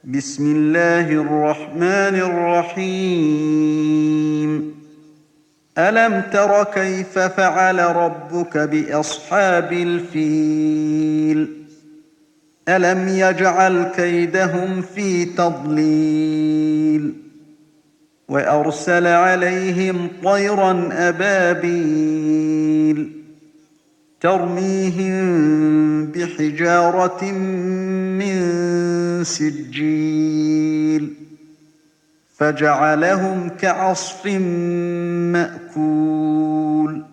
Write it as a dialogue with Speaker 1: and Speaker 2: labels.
Speaker 1: بسم الله الرحمن الرحيم. ألم تر كيف فعل ربك بأصحاب الفيل؟ ألم يجعل كيدهم في تضليل وأرسل عليهم طيرا أبابيل ترميهم بحجارة من سجيل فجعلهم كعصف مأكول